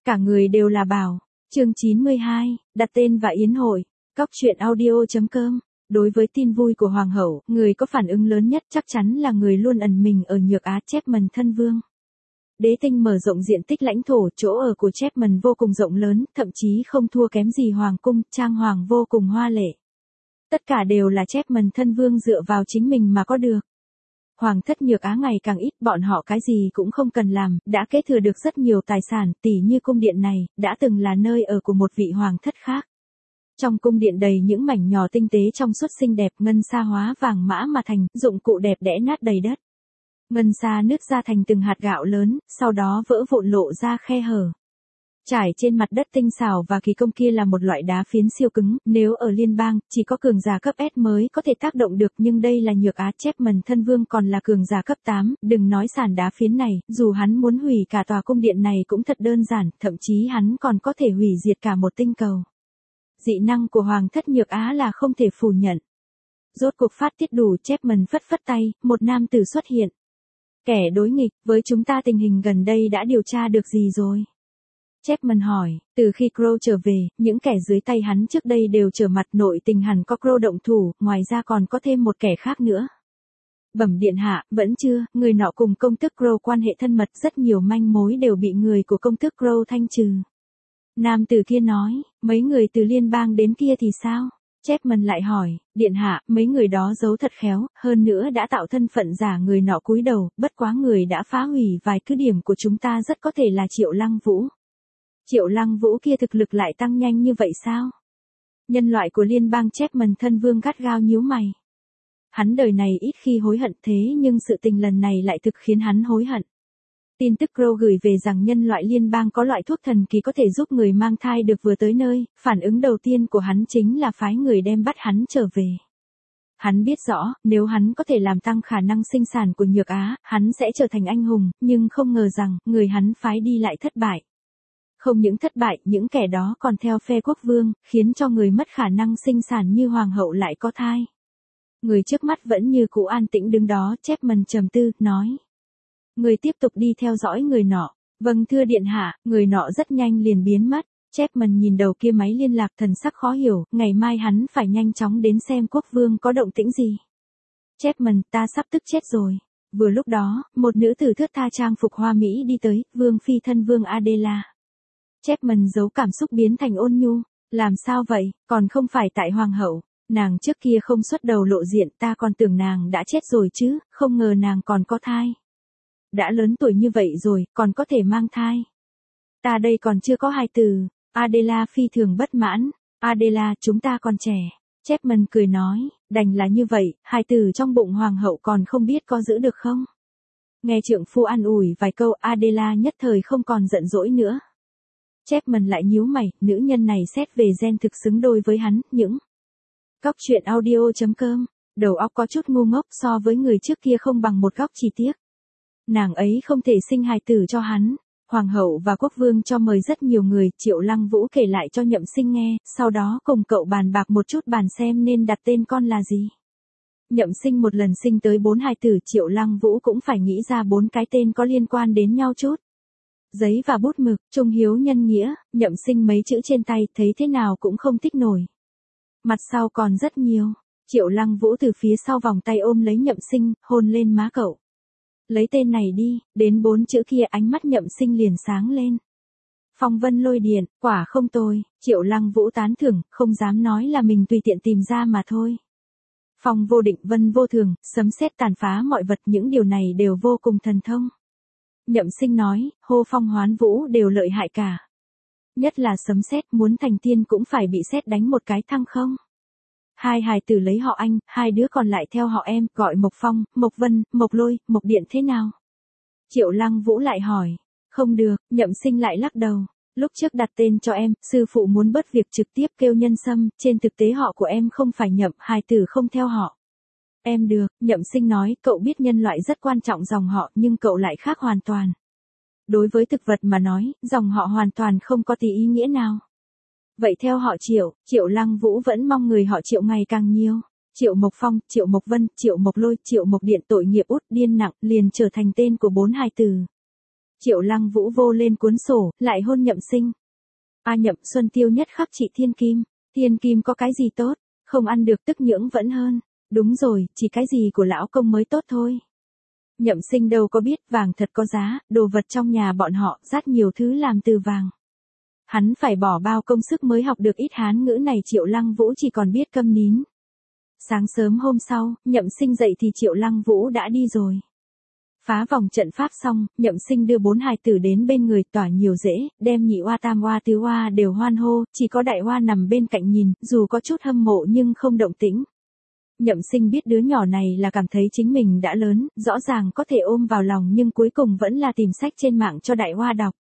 Cả người đều là bảo. Chương 92, đặt tên và yến hội. Cóc truyện audio.com. Đối với tin vui của Hoàng hậu, người có phản ứng lớn nhất chắc chắn là người luôn ẩn mình ở Nhược Á Chapman thân vương. Đế tinh mở rộng diện tích lãnh thổ, chỗ ở của Chapman vô cùng rộng lớn, thậm chí không thua kém gì hoàng cung, trang hoàng vô cùng hoa lệ. Tất cả đều là Chapman thân vương dựa vào chính mình mà có được. Hoàng thất Nhược Á ngày càng ít, bọn họ cái gì cũng không cần làm, đã kế thừa được rất nhiều tài sản, tỉ như cung điện này, đã từng là nơi ở của một vị hoàng thất khác. Trong cung điện đầy những mảnh nhỏ tinh tế trong suốt xinh đẹp, ngân sa hóa vàng mã mà thành, dụng cụ đẹp đẽ nát đầy đất. Ngân sa nứt ra thành từng hạt gạo lớn, sau đó vỡ vụn lộ ra khe hở. Trải trên mặt đất tinh xảo và kỳ công kia là một loại đá phiến siêu cứng, nếu ở liên bang, chỉ có cường giả cấp S mới có thể tác động được, nhưng đây là Nhược Á Chapman thân vương còn là cường giả cấp 8, đừng nói sàn đá phiến này, dù hắn muốn hủy cả tòa cung điện này cũng thật đơn giản, thậm chí hắn còn có thể hủy diệt cả một tinh cầu. Dị năng của Hoàng thất Nhược Á là không thể phủ nhận. Rốt cuộc phát tiết đủ, Chapman phất phất tay, một nam tử xuất hiện. Kẻ đối nghịch, với chúng ta tình hình gần đây đã điều tra được gì rồi? Chapman hỏi, từ khi Crow trở về, những kẻ dưới tay hắn trước đây đều trở mặt, nội tình hẳn có Crow động thủ, ngoài ra còn có thêm một kẻ khác nữa. Bẩm điện hạ, vẫn chưa, người nọ cùng công tước Crow quan hệ thân mật, rất nhiều manh mối đều bị người của công tước Crow thanh trừ. Nam tử kia nói, mấy người từ liên bang đến kia thì sao? Chapman lại hỏi, điện hạ, mấy người đó giấu thật khéo, hơn nữa đã tạo thân phận giả. Người nọ cúi đầu, bất quá người đã phá hủy vài cứ điểm của chúng ta, rất có thể là Triệu Lăng Vũ. Triệu Lăng Vũ kia thực lực lại tăng nhanh như vậy sao? Nhân loại của liên bang. Chapman thân vương gắt gao nhíu mày. Hắn đời này ít khi hối hận, thế nhưng sự tình lần này lại thực khiến hắn hối hận. Tin tức Crow gửi về rằng nhân loại liên bang có loại thuốc thần kỳ có thể giúp người mang thai được vừa tới nơi, phản ứng đầu tiên của hắn chính là phái người đem bắt hắn trở về. Hắn biết rõ, nếu hắn có thể làm tăng khả năng sinh sản của Nhược Á, hắn sẽ trở thành anh hùng, nhưng không ngờ rằng, người hắn phái đi lại thất bại. Không những thất bại, những kẻ đó còn theo phe quốc vương, khiến cho người mất khả năng sinh sản như hoàng hậu lại có thai. Người trước mắt vẫn như cũ an tĩnh đứng đó. Chapman trầm tư, nói. Người tiếp tục đi theo dõi người nọ. Vâng thưa điện hạ. Người nọ rất nhanh liền biến mất. Chapman nhìn đầu kia máy liên lạc, thần sắc khó hiểu, ngày mai hắn phải nhanh chóng đến xem quốc vương có động tĩnh gì. Chapman, ta sắp tức chết rồi. Vừa lúc đó, một nữ tử thướt tha trang phục hoa mỹ đi tới, vương phi thân vương Adela. Chapman giấu cảm xúc biến thành ôn nhu. Làm sao vậy, còn không phải tại hoàng hậu. Nàng trước kia không xuất đầu lộ diện, ta còn tưởng nàng đã chết rồi chứ, không ngờ nàng còn có thai. Đã lớn tuổi như vậy rồi, còn có thể mang thai. Ta đây còn chưa có hài tử. Adela phi thường bất mãn. Adela, chúng ta còn trẻ. Chapman cười nói, đành là như vậy, hài tử trong bụng hoàng hậu còn không biết có giữ được không. Nghe trượng phu an ủi vài câu, Adela nhất thời không còn giận dỗi nữa. Chapman lại nhíu mày, nữ nhân này xét về gen thực xứng đôi với hắn, những. Cóc truyện audio.com. Đầu óc có chút ngu ngốc, so với người trước kia không bằng một góc chi tiết. Nàng ấy không thể sinh hài tử cho hắn. Hoàng hậu và quốc vương cho mời rất nhiều người, Triệu Lăng Vũ kể lại cho Nhậm Sinh nghe, sau đó cùng cậu bàn bạc một chút, bàn xem nên đặt tên con là gì. Nhậm Sinh một lần sinh tới 4 hài tử, Triệu Lăng Vũ cũng phải nghĩ ra 4 cái tên có liên quan đến nhau chút. Giấy và bút mực, trung hiếu nhân nghĩa, Nhậm Sinh mấy chữ trên tay, thấy thế nào cũng không tích nổi. Mặt sau còn rất nhiều. Triệu Lăng Vũ từ phía sau vòng tay ôm lấy Nhậm Sinh, hôn lên má cậu. Lấy tên này đi, đến 4 chữ kia ánh mắt Nhậm Sinh liền sáng lên. Phong vân lôi điện, quả không tồi. Triệu Lăng Vũ tán thưởng, không dám nói là mình tùy tiện tìm ra mà thôi. Phong vô định, vân vô thường, sấm sét tàn phá mọi vật, những điều này đều vô cùng thần thông. Nhậm Sinh nói, hô phong hoán vũ đều lợi hại cả. Nhất là sấm sét, muốn thành tiên cũng phải bị sét đánh một cái thăng không. 2 hài tử lấy họ anh, 2 đứa còn lại theo họ em, gọi Mộc Phong, Mộc Vân, Mộc Lôi, Mộc Điện thế nào? Triệu Lăng Vũ lại hỏi. Không được, Nhậm Sinh lại lắc đầu. Lúc trước đặt tên cho em, sư phụ muốn bớt việc trực tiếp kêu Nhân Sâm, trên thực tế họ của em không phải Nhậm, hài tử không theo họ. Em được, Nhậm Sinh nói, cậu biết nhân loại rất quan trọng dòng họ, nhưng cậu lại khác hoàn toàn. Đối với thực vật mà nói, dòng họ hoàn toàn không có tí ý nghĩa nào. Vậy theo họ Triệu, Triệu Lăng Vũ vẫn mong người họ Triệu ngày càng nhiều. Triệu Mộc Phong, Triệu Mộc Vân, Triệu Mộc Lôi, Triệu Mộc Điện tội nghiệp út điên nặng, liền trở thành tên của 4 hài tử. Triệu Lăng Vũ vô lên cuốn sổ, lại hôn Nhậm Sinh. Nhậm Xuân Tiêu nhất khắc chị thiên kim. Thiên kim có cái gì tốt, không ăn được tức nhưỡng vẫn hơn. Đúng rồi, chỉ cái gì của lão công mới tốt thôi. Nhậm Sinh đâu có biết vàng thật có giá, đồ vật trong nhà bọn họ rất nhiều thứ làm từ vàng. Hắn phải bỏ bao công sức mới học được ít Hán ngữ này. Triệu Lăng Vũ chỉ còn biết câm nín. Sáng sớm hôm sau, Nhậm Sinh dậy thì Triệu Lăng Vũ đã đi rồi. Phá vòng trận pháp xong, Nhậm Sinh đưa 4 hài tử đến bên người, tỏa nhiều rễ, đem nhị oa tam oa tứ oa đều hoan hô, chỉ có đại oa nằm bên cạnh nhìn, dù có chút hâm mộ nhưng không động tĩnh. Nhậm Sinh biết đứa nhỏ này là cảm thấy chính mình đã lớn, rõ ràng có thể ôm vào lòng nhưng cuối cùng vẫn là tìm sách trên mạng cho đại oa đọc.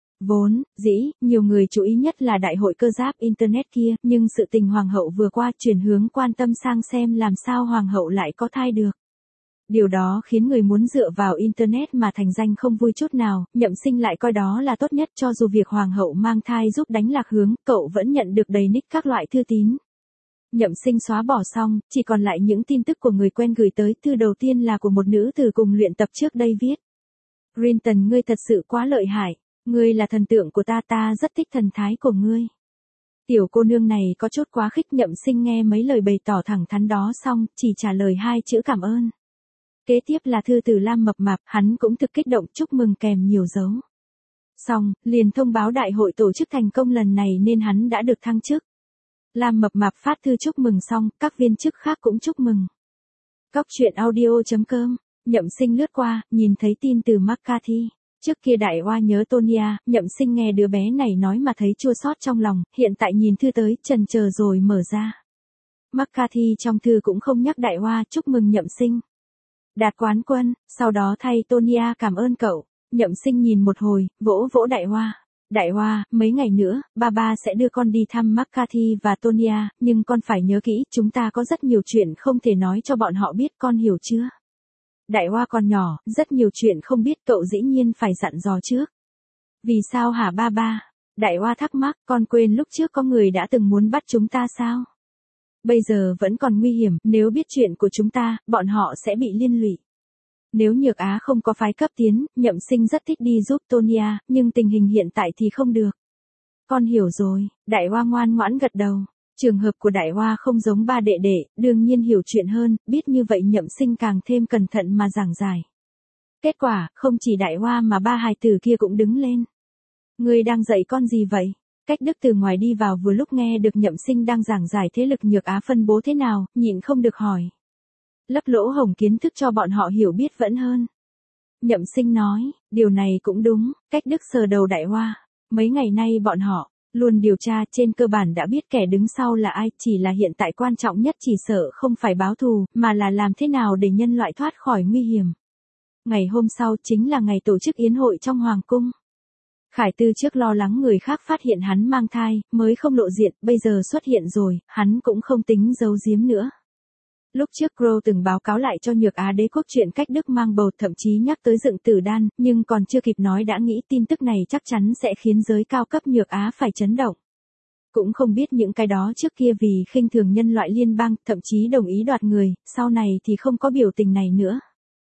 Vốn dĩ, nhiều người chú ý nhất là đại hội cơ giáp Internet kia, nhưng sự tình Hoàng hậu vừa qua chuyển hướng quan tâm sang xem làm sao Hoàng hậu lại có thai được. Điều đó khiến người muốn dựa vào Internet mà thành danh không vui chút nào. Nhậm Sinh lại coi đó là tốt nhất, cho dù việc Hoàng hậu mang thai giúp đánh lạc hướng, cậu vẫn nhận được đầy nick các loại thư tín. Nhậm Sinh xóa bỏ xong, chỉ còn lại những tin tức của người quen gửi tới. Thư đầu tiên là của một nữ từ cùng luyện tập trước đây viết. Grinton, ngươi thật sự quá lợi hại. Ngươi là thần tượng của ta, ta rất thích thần thái của ngươi. Tiểu cô nương này có chút quá khích. Nhậm Sinh nghe mấy lời bày tỏ thẳng thắn đó xong, chỉ trả lời 2 chữ cảm ơn. Kế tiếp là thư từ Lam Mập Mạp, hắn cũng thực kích động chúc mừng kèm nhiều dấu. Xong, liền thông báo đại hội tổ chức thành công lần này nên hắn đã được thăng chức. Lam Mập Mạp phát thư chúc mừng xong, các viên chức khác cũng chúc mừng. Cóc truyện audio.com, Nhậm Sinh lướt qua, nhìn thấy tin từ McCarthy. Trước kia đại oa nhớ Tonya, Nhậm Sinh nghe đứa bé này nói mà thấy chua xót trong lòng, hiện tại nhìn thư tới, chần chờ rồi mở ra. McCarthy trong thư cũng không nhắc đại oa, chúc mừng Nhậm Sinh đạt quán quân, sau đó thay Tonya cảm ơn cậu. Nhậm Sinh nhìn một hồi, vỗ vỗ đại oa. Đại oa, mấy ngày nữa, ba sẽ đưa con đi thăm McCarthy và Tonya, nhưng con phải nhớ kỹ, chúng ta có rất nhiều chuyện không thể nói cho bọn họ biết, con hiểu chưa? Đại oa còn nhỏ, rất nhiều chuyện không biết, cậu dĩ nhiên phải dặn dò trước. Vì sao hả ba? Đại oa thắc mắc, con quên lúc trước có người đã từng muốn bắt chúng ta sao? Bây giờ vẫn còn nguy hiểm, nếu biết chuyện của chúng ta, bọn họ sẽ bị liên lụy. Nếu Nhược Á không có phái cấp tiến, Nhậm Sinh rất thích đi giúp Tonya, nhưng tình hình hiện tại thì không được. Con hiểu rồi, đại oa ngoan ngoãn gật đầu. Trường hợp của đại oa không giống ba đệ đệ, đương nhiên hiểu chuyện hơn, biết như vậy Nhậm Sinh càng thêm cẩn thận mà giảng giải. Kết quả, không chỉ đại oa mà 3 hài tử kia cũng đứng lên. Ngươi đang dạy con gì vậy? Cách Đức từ ngoài đi vào vừa lúc nghe được Nhậm Sinh đang giảng giải thế lực Nhược Á phân bố thế nào, nhịn không được hỏi. Lấp lỗ hổng kiến thức cho bọn họ hiểu biết vẫn hơn. Nhậm Sinh nói, điều này cũng đúng. Cách Đức sờ đầu đại oa. Mấy ngày nay bọn họ luôn điều tra, trên cơ bản đã biết kẻ đứng sau là ai, chỉ là hiện tại quan trọng nhất chỉ sợ không phải báo thù, mà là làm thế nào để nhân loại thoát khỏi nguy hiểm. Ngày hôm sau chính là ngày tổ chức yến hội trong Hoàng cung. Khải Tư trước lo lắng người khác phát hiện hắn mang thai, mới không lộ diện, bây giờ xuất hiện rồi, hắn cũng không tính giấu giếm nữa. Lúc trước Crow từng báo cáo lại cho Nhược Á đế quốc chuyện cách Đức mang bầu, thậm chí nhắc tới dựng tử đan, nhưng còn chưa kịp nói đã nghĩ tin tức này chắc chắn sẽ khiến giới cao cấp Nhược Á phải chấn động. Cũng không biết những cái đó trước kia vì khinh thường nhân loại liên bang, thậm chí đồng ý đoạt người, sau này thì không có biểu tình này nữa.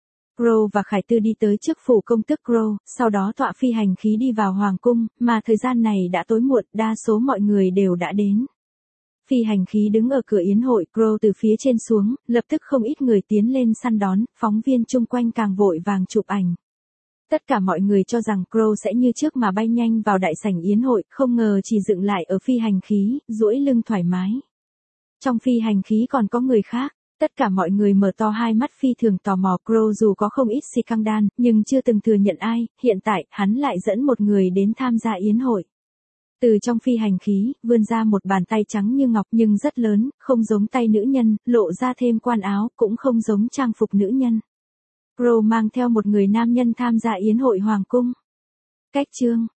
Crow và Khải Tư đi tới trước phủ công tước Crow, sau đó tọa phi hành khí đi vào Hoàng cung, mà thời gian này đã tối muộn, đa số mọi người đều đã đến. Phi hành khí đứng ở cửa yến hội, Crow từ phía trên xuống, lập tức không ít người tiến lên săn đón, phóng viên chung quanh càng vội vàng chụp ảnh. Tất cả mọi người cho rằng Crow sẽ như trước mà bay nhanh vào đại sảnh yến hội, không ngờ chỉ dựng lại ở phi hành khí, duỗi lưng thoải mái. Trong phi hành khí còn có người khác. Tất cả mọi người mở to hai mắt phi thường tò mò. Crow dù có không ít scandal, nhưng chưa từng thừa nhận ai, hiện tại, hắn lại dẫn một người đến tham gia yến hội. Từ trong phi hành khí, vươn ra một bàn tay trắng như ngọc nhưng rất lớn, không giống tay nữ nhân, lộ ra thêm quan áo, cũng không giống trang phục nữ nhân. Crow mang theo một người nam nhân tham gia yến hội Hoàng cung. Cách chương